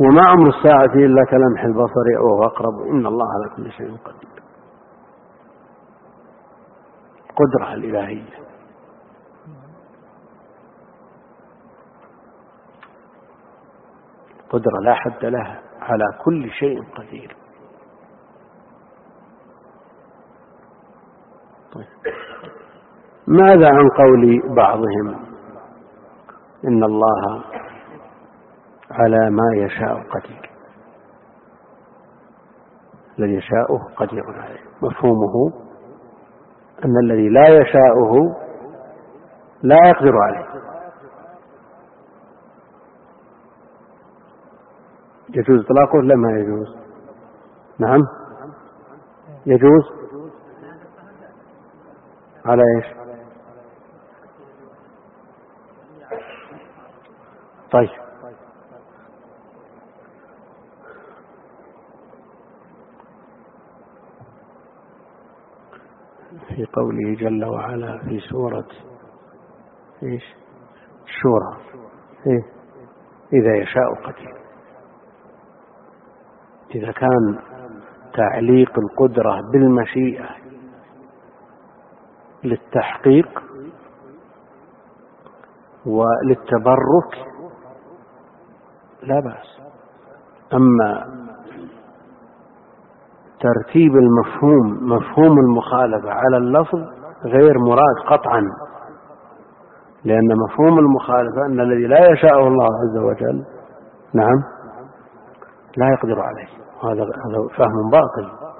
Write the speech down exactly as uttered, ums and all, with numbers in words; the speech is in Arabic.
وما عمر الساعة إلا كلمح البصر أو أقرب، إن الله على كل شيء قدير. قدرة الإلهية. قدرة لا حد لها، على كل شيء قدير. طيب. ماذا عن قول بعضهم إن الله على ما يشاء قدير؟ الذي يشاءه قدير عليه، مفهومه أن الذي لا يشاءه لا يقدر عليه. يجوز إطلاقه ولا ما يجوز؟ نعم يجوز. على إيش؟ طيب في قوله جل وعلا في سورة إيش؟ الشورى، إيه؟ إذا يشاء قدير. إذا كان تعليق القدرة بالمشيئة للتحقيق وللتبرك لا بأس. أما ترتيب المفهوم، مفهوم المخالفة على اللفظ غير مراد قطعا، لأن مفهوم المخالفة أن الذي لا يشاءه الله عز وجل نعم لا يقدر عليه. هذا فهم باطل.